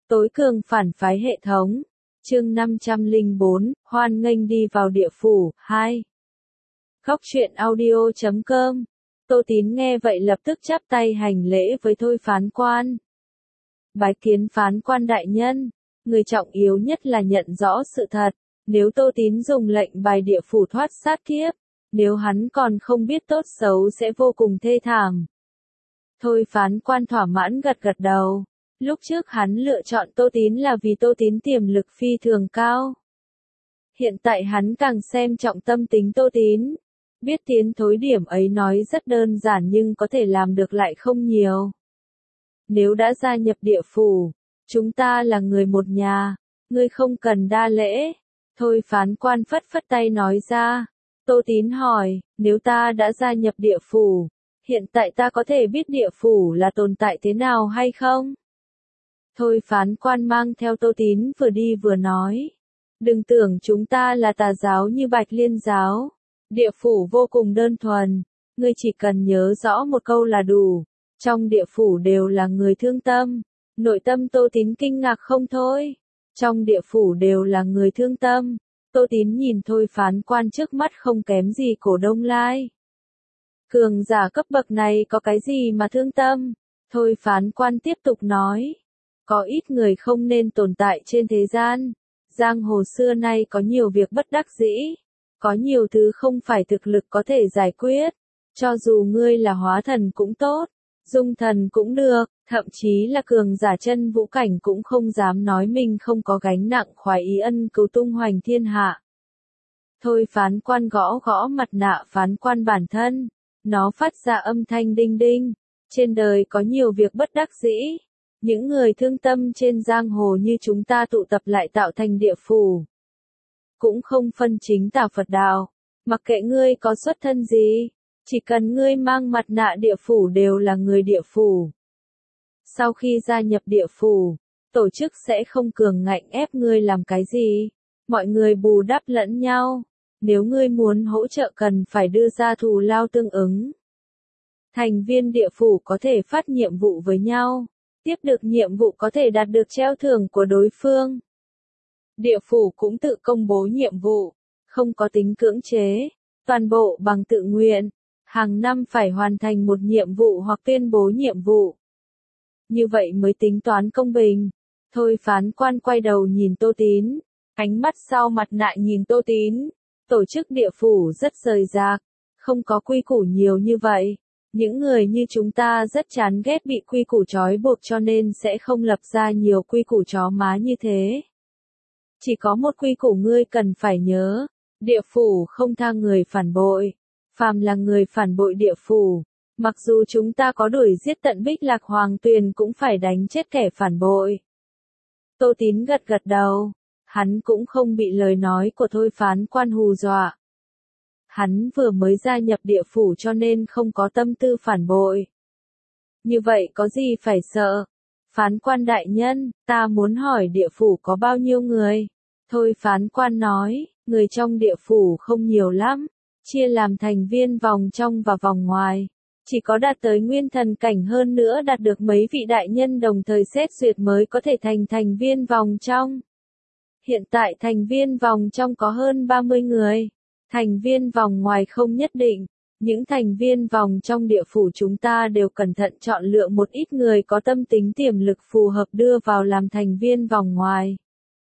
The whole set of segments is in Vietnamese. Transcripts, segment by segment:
Tối cường phản phái hệ thống. Chương 504, hoan nghênh đi vào địa phủ, 2. Góc truyện audio.com. Tô Tín nghe vậy lập tức chắp tay hành lễ với Thôi phán quan. Bái kiến phán quan đại nhân, người trọng yếu nhất là nhận rõ sự thật, nếu Tô Tín dùng lệnh bài địa phủ thoát sát kiếp, nếu hắn còn không biết tốt xấu sẽ vô cùng thê thảm. Thôi phán quan thỏa mãn gật gật đầu. Lúc trước hắn lựa chọn Tô Tín là vì Tô Tín tiềm lực phi thường cao. Hiện tại hắn càng xem trọng tâm tính Tô Tín. Biết tiến thối điểm ấy nói rất đơn giản nhưng có thể làm được lại không nhiều. Nếu đã gia nhập địa phủ, chúng ta là người một nhà, ngươi không cần đa lễ. Thôi phán quan phất phất tay nói ra. Tô Tín hỏi, nếu ta đã gia nhập địa phủ, hiện tại ta có thể biết địa phủ là tồn tại thế nào hay không? Thôi phán quan mang theo Tô Tín vừa đi vừa nói. Đừng tưởng chúng ta là tà giáo như Bạch Liên giáo. Địa phủ vô cùng đơn thuần. Ngươi chỉ cần nhớ rõ một câu là đủ. Trong địa phủ đều là người thương tâm. Nội tâm Tô Tín kinh ngạc không thôi. Trong địa phủ đều là người thương tâm. Tô Tín nhìn Thôi phán quan trước mắt không kém gì Cổ Đông Lai. Cường giả cấp bậc này có cái gì mà thương tâm? Thôi phán quan tiếp tục nói. Có ít người không nên tồn tại trên thế gian. Giang hồ xưa nay có nhiều việc bất đắc dĩ. Có nhiều thứ không phải thực lực có thể giải quyết. Cho dù ngươi là hóa thần cũng tốt, dung thần cũng được, thậm chí là cường giả chân vũ cảnh cũng không dám nói mình không có gánh nặng khoái ý ân cứu tung hoành thiên hạ. Thôi phán quan gõ gõ mặt nạ phán quan bản thân. Nó phát ra âm thanh đinh đinh. Trên đời có nhiều việc bất đắc dĩ. Những người thương tâm trên giang hồ như chúng ta tụ tập lại tạo thành địa phủ. Cũng không phân chính tà Phật đạo. Mặc kệ ngươi có xuất thân gì, chỉ cần ngươi mang mặt nạ địa phủ đều là người địa phủ. Sau khi gia nhập địa phủ, tổ chức sẽ không cường ngạnh ép ngươi làm cái gì. Mọi người bù đắp lẫn nhau. Nếu ngươi muốn hỗ trợ cần phải đưa ra thù lao tương ứng. Thành viên địa phủ có thể phát nhiệm vụ với nhau. Tiếp được nhiệm vụ có thể đạt được treo thưởng của đối phương. Địa phủ cũng tự công bố nhiệm vụ, không có tính cưỡng chế, toàn bộ bằng tự nguyện, hàng năm phải hoàn thành một nhiệm vụ hoặc tuyên bố nhiệm vụ. Như vậy mới tính toán công bình. Thôi phán quan quay đầu nhìn Tô Tín, ánh mắt sau mặt nạ nhìn Tô Tín. Tổ chức địa phủ rất rời rạc, không có quy củ nhiều như vậy. Những người như chúng ta rất chán ghét bị quy củ trói buộc cho nên sẽ không lập ra nhiều quy củ chó má như thế. Chỉ có một quy củ ngươi cần phải nhớ, địa phủ không tha người phản bội. Phàm là người phản bội địa phủ, mặc dù chúng ta có đuổi giết tận Bích Lạc Hoàng Tuyền cũng phải đánh chết kẻ phản bội. Tô Tín gật gật đầu, hắn cũng không bị lời nói của Thôi phán quan hù dọa. Hắn vừa mới gia nhập địa phủ cho nên không có tâm tư phản bội. Như vậy có gì phải sợ? Phán quan đại nhân, ta muốn hỏi địa phủ có bao nhiêu người? Thôi phán quan nói, người trong địa phủ không nhiều lắm, chia làm thành viên vòng trong và vòng ngoài. Chỉ có đạt tới nguyên thần cảnh hơn nữa đạt được mấy vị đại nhân đồng thời xét duyệt mới có thể thành viên vòng trong. Hiện tại thành viên vòng trong có hơn 30 người. Thành viên vòng ngoài không nhất định. Những thành viên vòng trong địa phủ chúng ta đều cẩn thận chọn lựa một ít người có tâm tính tiềm lực phù hợp đưa vào làm thành viên vòng ngoài.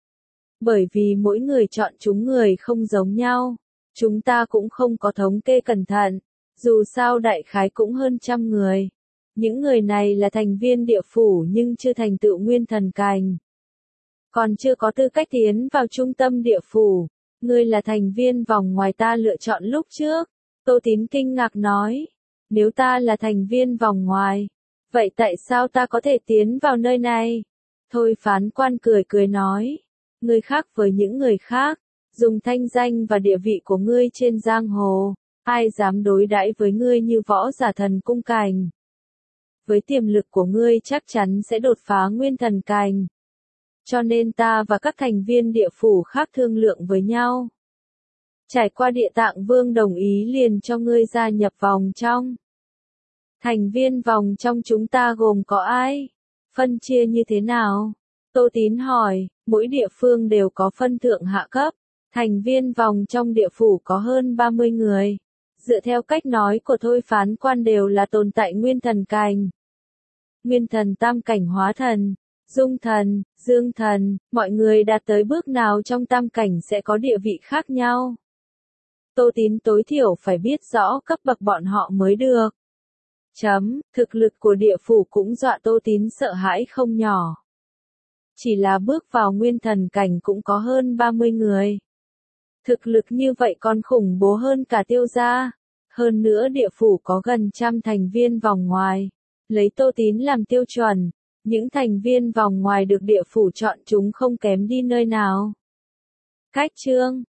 Bởi vì mỗi người chọn chúng người không giống nhau, chúng ta cũng không có thống kê cẩn thận, dù sao đại khái cũng hơn 100 người. Những người này là thành viên địa phủ nhưng chưa thành tựu nguyên thần cảnh. Còn chưa có tư cách tiến vào trung tâm địa phủ, ngươi là thành viên vòng ngoài ta lựa chọn lúc trước. Tô Tín kinh ngạc nói, nếu ta là thành viên vòng ngoài, vậy tại sao ta có thể tiến vào nơi này? Thôi phán quan cười cười nói, ngươi khác với những người khác, dùng thanh danh và địa vị của ngươi trên giang hồ, ai dám đối đãi với ngươi như võ giả thần cung cảnh. Với tiềm lực của ngươi chắc chắn sẽ đột phá nguyên thần cảnh. Cho nên ta và các thành viên địa phủ khác thương lượng với nhau. Trải qua Địa Tạng Vương đồng ý liền cho ngươi gia nhập vòng trong. Thành viên vòng trong chúng ta gồm có ai? Phân chia như thế nào? Tô Tín hỏi, mỗi địa phương đều có phân thượng hạ cấp, thành viên vòng trong địa phủ có hơn 30 người. Dựa theo cách nói của thôi phán quan đều là tồn tại nguyên thần cảnh. Nguyên thần tam cảnh hóa thần, dung thần, dương thần, mọi người đạt tới bước nào trong tam cảnh sẽ có địa vị khác nhau. Tô Tín tối thiểu phải biết rõ cấp bậc bọn họ mới được. Thực lực của địa phủ cũng dọa Tô Tín sợ hãi không nhỏ. Chỉ là bước vào nguyên thần cảnh cũng có hơn 30 người. Thực lực như vậy còn khủng bố hơn cả Tiêu gia. Hơn nữa địa phủ có gần 100 thành viên vòng ngoài. Lấy Tô Tín làm tiêu chuẩn, những thành viên vòng ngoài được địa phủ chọn chúng không kém đi nơi nào. Cách chương